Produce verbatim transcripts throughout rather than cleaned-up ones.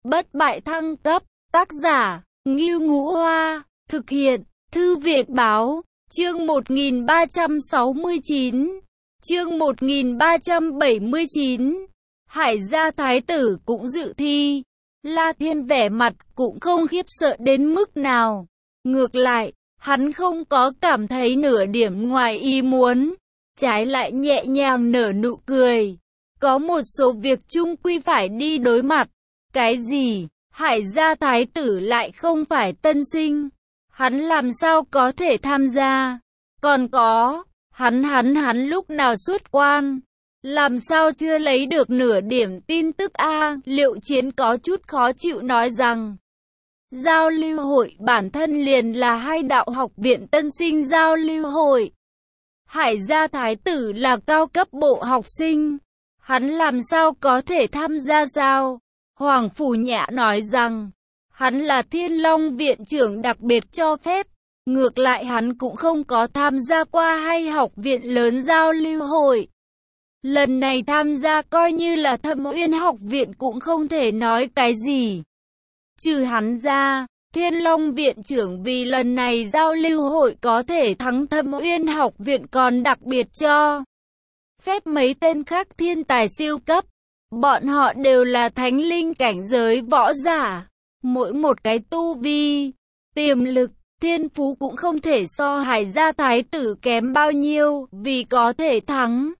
Bất bại thăng cấp, tác giả, Ngưu Ngũ Hoa, thực hiện, Thư viện báo, chương một nghìn ba trăm sáu mươi chín, chương một nghìn ba trăm bảy mươi chín, Hải gia thái tử cũng dự thi. La Thiên vẻ mặt cũng không khiếp sợ đến mức nào. Ngược lại, hắn không có cảm thấy nửa điểm ngoài ý muốn, trái lại nhẹ nhàng nở nụ cười. Có một số việc chung quy phải đi đối mặt. Cái gì? Hải gia thái tử lại không phải tân sinh. Hắn làm sao có thể tham gia? Còn có, hắn hắn hắn lúc nào xuất quan? Làm sao chưa lấy được nửa điểm tin tức a? Liệu Chiến có chút khó chịu nói rằng, giao lưu hội bản thân liền là hai đạo học viện tân sinh giao lưu hội. Hải gia thái tử là cao cấp bộ học sinh, hắn làm sao có thể tham gia sao? Hoàng Phủ Nhã nói rằng, hắn là Thiên Long viện trưởng đặc biệt cho phép, ngược lại hắn cũng không có tham gia qua hay học viện lớn giao lưu hội. Lần này tham gia coi như là Thâm Uyên học viện cũng không thể nói cái gì. Trừ hắn ra, Thiên Long viện trưởng vì lần này giao lưu hội có thể thắng Thâm Uyên học viện còn đặc biệt cho phép mấy tên khác thiên tài siêu cấp. Bọn họ đều là thánh linh cảnh giới võ giả, mỗi một cái tu vi, tiềm lực, thiên phú cũng không thể so Hải gia thái tử kém bao nhiêu, vì có thể thắng,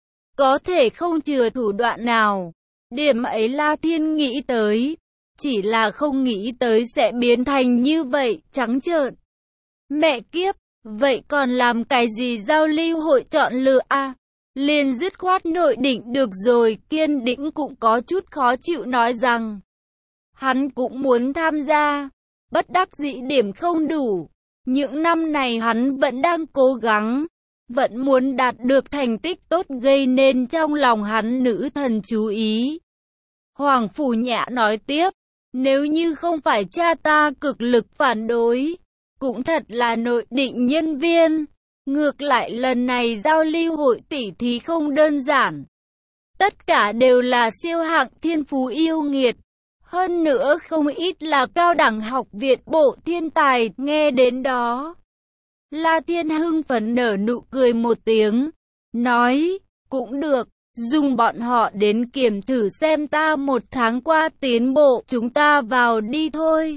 có thể không chừa thủ đoạn nào. Điểm ấy La Thiên nghĩ tới, chỉ là không nghĩ tới sẽ biến thành như vậy, trắng trợn. Mẹ kiếp, vậy còn làm cái gì giao lưu hội chọn lựa a? Liền dứt khoát nội định được rồi. Kiên Đĩnh cũng có chút khó chịu nói rằng, hắn cũng muốn tham gia, bất đắc dĩ điểm không đủ. Những năm này hắn vẫn đang cố gắng, vẫn muốn đạt được thành tích tốt gây nên trong lòng hắn nữ thần chú ý. Hoàng Phủ Nhã nói tiếp, nếu như không phải cha ta cực lực phản đối, cũng thật là nội định nhân viên. Ngược lại lần này giao lưu hội tỷ thí không đơn giản. Tất cả đều là siêu hạng thiên phú yêu nghiệt. Hơn nữa không ít là cao đẳng học viện bộ thiên tài. Nghe đến đó, La Thiên hưng phấn nở nụ cười một tiếng, nói, cũng được, dùng bọn họ đến kiểm thử xem ta một tháng qua tiến bộ. Chúng ta vào đi thôi.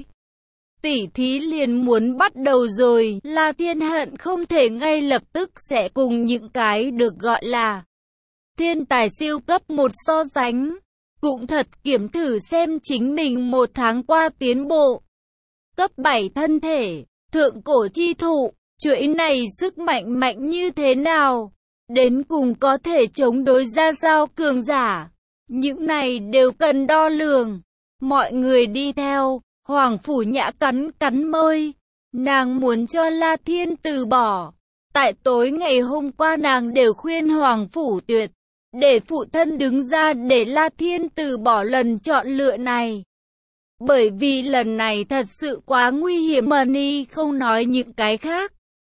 Tỷ thí liền muốn bắt đầu rồi. La Thiên hận không thể ngay lập tức sẽ cùng những cái được gọi là thiên tài siêu cấp một so sánh. Cũng thật kiểm thử xem chính mình một tháng qua tiến bộ. Cấp bảy thân thể, thượng cổ chi thụ, chuỗi này sức mạnh mạnh như thế nào? Đến cùng có thể chống đối ra sao cường giả? Những này đều cần đo lường. Mọi người đi theo. Hoàng Phủ Nhã cắn cắn môi, nàng muốn cho La Thiên từ bỏ. Tại tối ngày hôm qua nàng đều khuyên Hoàng Phủ Tuyệt, để phụ thân đứng ra để La Thiên từ bỏ lần chọn lựa này. Bởi vì lần này thật sự quá nguy hiểm. Mani không nói những cái khác,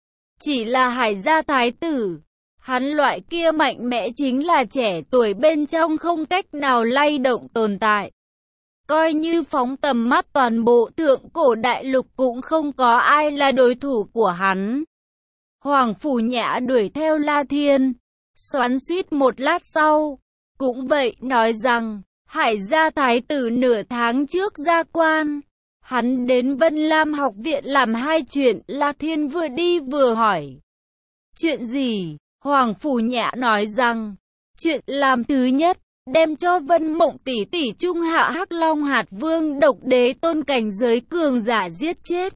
chỉ là Hải gia thái tử. Hắn loại kia mạnh mẽ chính là trẻ tuổi bên trong không cách nào lay động tồn tại. Coi như phóng tầm mắt toàn bộ thượng cổ đại lục cũng không có ai là đối thủ của hắn. Hoàng Phủ Nhã đuổi theo La Thiên, xoắn xuýt một lát sau, cũng vậy nói rằng, Hải gia thái tử nửa tháng trước ra quan. Hắn đến Vân Lam học viện làm hai chuyện. La Thiên vừa đi vừa hỏi, chuyện gì? Hoàng Phủ Nhã nói rằng, chuyện làm thứ nhất, đem cho Vân Mộng tỷ tỷ trung hạ Hắc Long hạt vương độc đế tôn cảnh giới cường giả giết chết.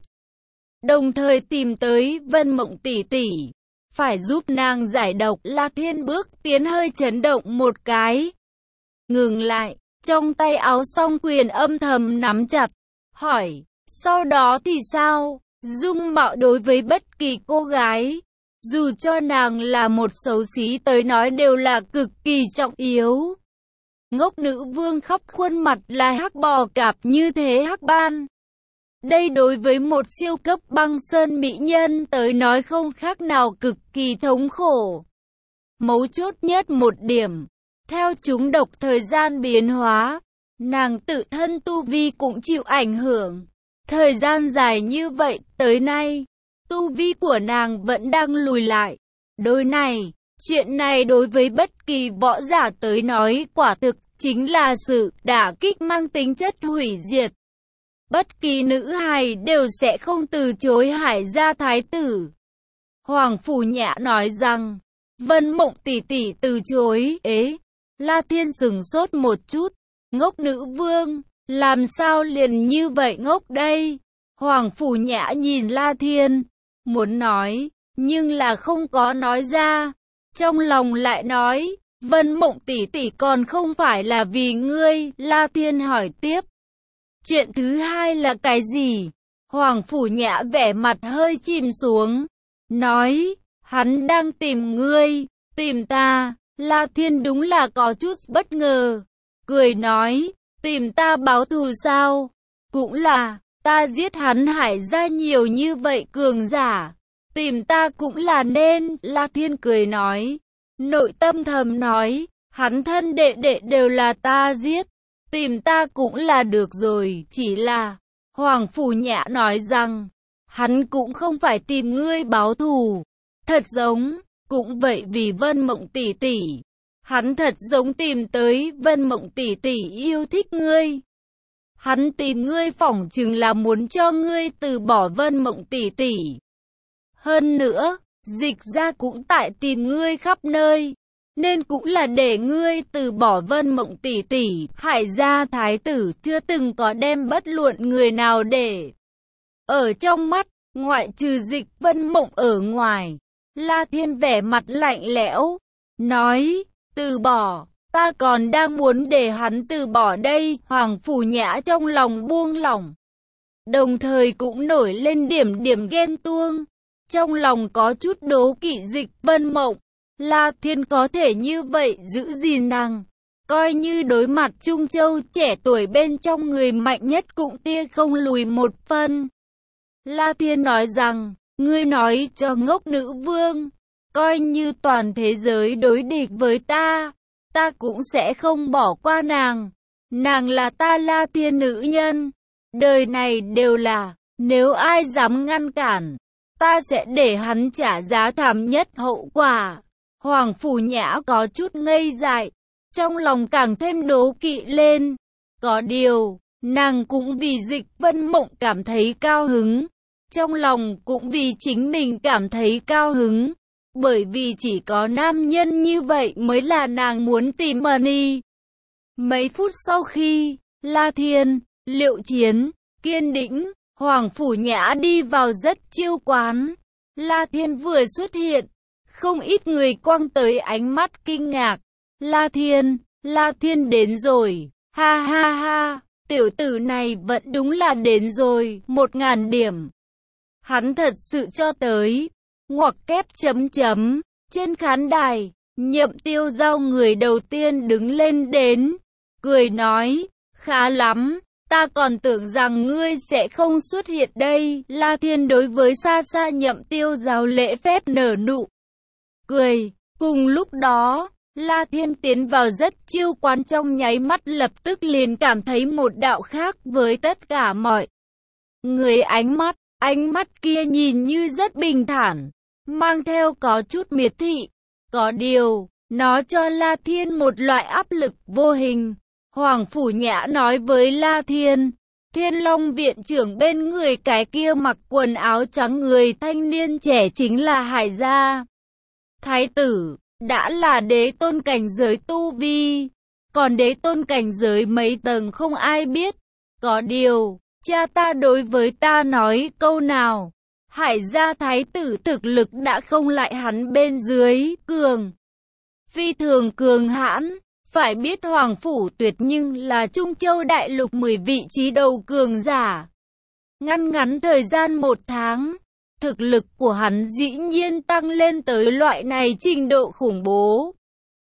Đồng thời tìm tới Vân Mộng tỷ tỷ, phải giúp nàng giải độc. La Thiên bước tiến hơi chấn động một cái, ngừng lại, trong tay áo song quyền âm thầm nắm chặt, hỏi, sau đó thì sao? Dung mạo đối với bất kỳ cô gái, dù cho nàng là một xấu xí tới nói đều là cực kỳ trọng yếu. Ngốc nữ vương khắp khuôn mặt là hắc bò cạp như thế hắc ban. Đây đối với một siêu cấp băng sơn mỹ nhân tới nói không khác nào cực kỳ thống khổ. Mấu chốt nhất một điểm, theo chúng độc thời gian biến hóa, nàng tự thân tu vi cũng chịu ảnh hưởng. Thời gian dài như vậy, tới nay, tu vi của nàng vẫn đang lùi lại. Đối này, chuyện này đối với bất kỳ võ giả tới nói quả thực chính là sự đả kích mang tính chất hủy diệt. Bất kỳ nữ hài đều sẽ không từ chối Hải gia thái tử. Hoàng Phủ Nhã nói rằng, Vân Mộng tỷ tỷ từ chối. Ế, La Thiên sững sốt một chút, ngốc nữ vương, làm sao liền như vậy ngốc đây? Hoàng Phủ Nhã nhìn La Thiên, muốn nói, nhưng là không có nói ra. Trong lòng lại nói, Vân Mộng tỷ tỷ còn không phải là vì ngươi. La Thiên hỏi tiếp, chuyện thứ hai là cái gì? Hoàng Phủ Nhã vẻ mặt hơi chìm xuống, nói, hắn đang tìm ngươi, tìm ta. La Thiên đúng là có chút bất ngờ, cười nói, tìm ta báo thù sao? Cũng là, ta giết hắn Hải gia nhiều như vậy cường giả, tìm ta cũng là nên. La Thiên cười nói, nội tâm thầm nói, hắn thân đệ đệ đều là ta giết, tìm ta cũng là được rồi. Chỉ là, Hoàng Phủ Nhã nói rằng, hắn cũng không phải tìm ngươi báo thù, thật giống, cũng vậy vì Vân Mộng tỷ tỷ, hắn thật giống tìm tới Vân Mộng tỷ tỷ yêu thích ngươi. Hắn tìm ngươi phỏng chừng là muốn cho ngươi từ bỏ Vân Mộng tỷ tỷ. Hơn nữa, Dịch gia cũng tại tìm ngươi khắp nơi, nên cũng là để ngươi từ bỏ Vân Mộng tỷ tỷ. Hải gia thái tử chưa từng có đem bất luận người nào để ở trong mắt, ngoại trừ Dịch Vân Mộng ở ngoài. La Thiên vẻ mặt lạnh lẽo, nói, từ bỏ, ta còn đang muốn để hắn từ bỏ đây. Hoàng Phủ Nhã trong lòng buông lỏng, đồng thời cũng nổi lên điểm điểm ghen tuông, trong lòng có chút đố kỵ Dịch Vân Mộng. La Thiên có thể như vậy giữ gìn nàng, coi như đối mặt Trung Châu trẻ tuổi bên trong người mạnh nhất cũng tia không lùi một phân. La Thiên nói rằng, ngươi nói cho ngốc nữ vương, coi như toàn thế giới đối địch với ta, ta cũng sẽ không bỏ qua nàng. Nàng là ta La Thiên nữ nhân, đời này đều là, nếu ai dám ngăn cản, ta sẽ để hắn trả giá thảm nhất hậu quả. Hoàng Phủ Nhã có chút ngây dại, trong lòng càng thêm đố kỵ lên. Có điều, nàng cũng vì Dịch Vân Mộng cảm thấy cao hứng, trong lòng cũng vì chính mình cảm thấy cao hứng, bởi vì chỉ có nam nhân như vậy mới là nàng muốn tìm Money. Mấy phút sau khi La Thiên, Liệu Chiến, Kiên Đĩnh, Hoàng Phủ Nhã đi vào Rất Chiêu quán, La Thiên vừa xuất hiện, không ít người quăng tới ánh mắt kinh ngạc. La Thiên, La Thiên đến rồi, ha ha ha, tiểu tử này vẫn đúng là đến rồi, một ngàn điểm. Hắn thật sự cho tới, ngoặc kép chấm chấm, trên khán đài, Nhậm Tiêu Giao người đầu tiên đứng lên đến, cười nói, khá lắm, ta còn tưởng rằng ngươi sẽ không xuất hiện đây. La Thiên đối với xa xa Nhậm Tiêu Giao lễ phép nở nụ cười. Cùng lúc đó, La Thiên tiến vào Rất Chiêu quán trong nháy mắt lập tức liền cảm thấy một đạo khác với tất cả mọi người ánh mắt. Ánh mắt kia nhìn như rất bình thản, mang theo có chút miệt thị. Có điều, nó cho La Thiên một loại áp lực vô hình. Hoàng Phủ Nhã nói với La Thiên, Thiên Long viện trưởng bên người cái kia mặc quần áo trắng người thanh niên trẻ chính là Hải gia thái tử, đã là đế tôn cảnh giới tu vi, còn đế tôn cảnh giới mấy tầng không ai biết. Có điều, cha ta đối với ta nói câu nào, Hải gia thái tử thực lực đã không lại hắn bên dưới, cường, phi thường cường hãn. Phải biết Hoàng Phủ Tuyệt nhưng là Trung Châu đại lục mười vị trí đầu cường giả. Ngăn ngắn thời gian một tháng, thực lực của hắn dĩ nhiên tăng lên tới loại này trình độ khủng bố.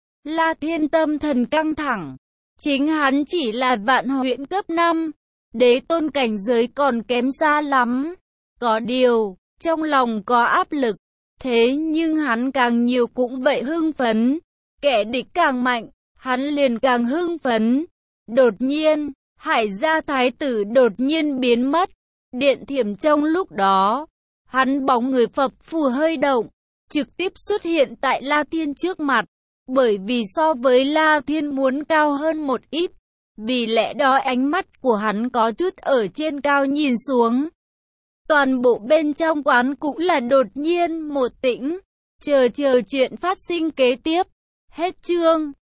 La Thiên tâm thần căng thẳng, chính hắn chỉ là vạn huyễn cấp năm, đế tôn cảnh giới còn kém xa lắm. Có điều, trong lòng có áp lực, thế nhưng hắn càng nhiều cũng vậy hưng phấn. Kẻ địch càng mạnh, hắn liền càng hưng phấn. Đột nhiên, Hải gia thái tử đột nhiên biến mất. Điện Thiểm trong lúc đó, hắn bóng người phập phù hơi động, trực tiếp xuất hiện tại La Thiên trước mặt. Bởi vì so với La Thiên muốn cao hơn một ít, vì lẽ đó ánh mắt của hắn có chút ở trên cao nhìn xuống. Toàn bộ bên trong quán cũng là đột nhiên một tĩnh, chờ chờ chuyện phát sinh kế tiếp. Hết chương.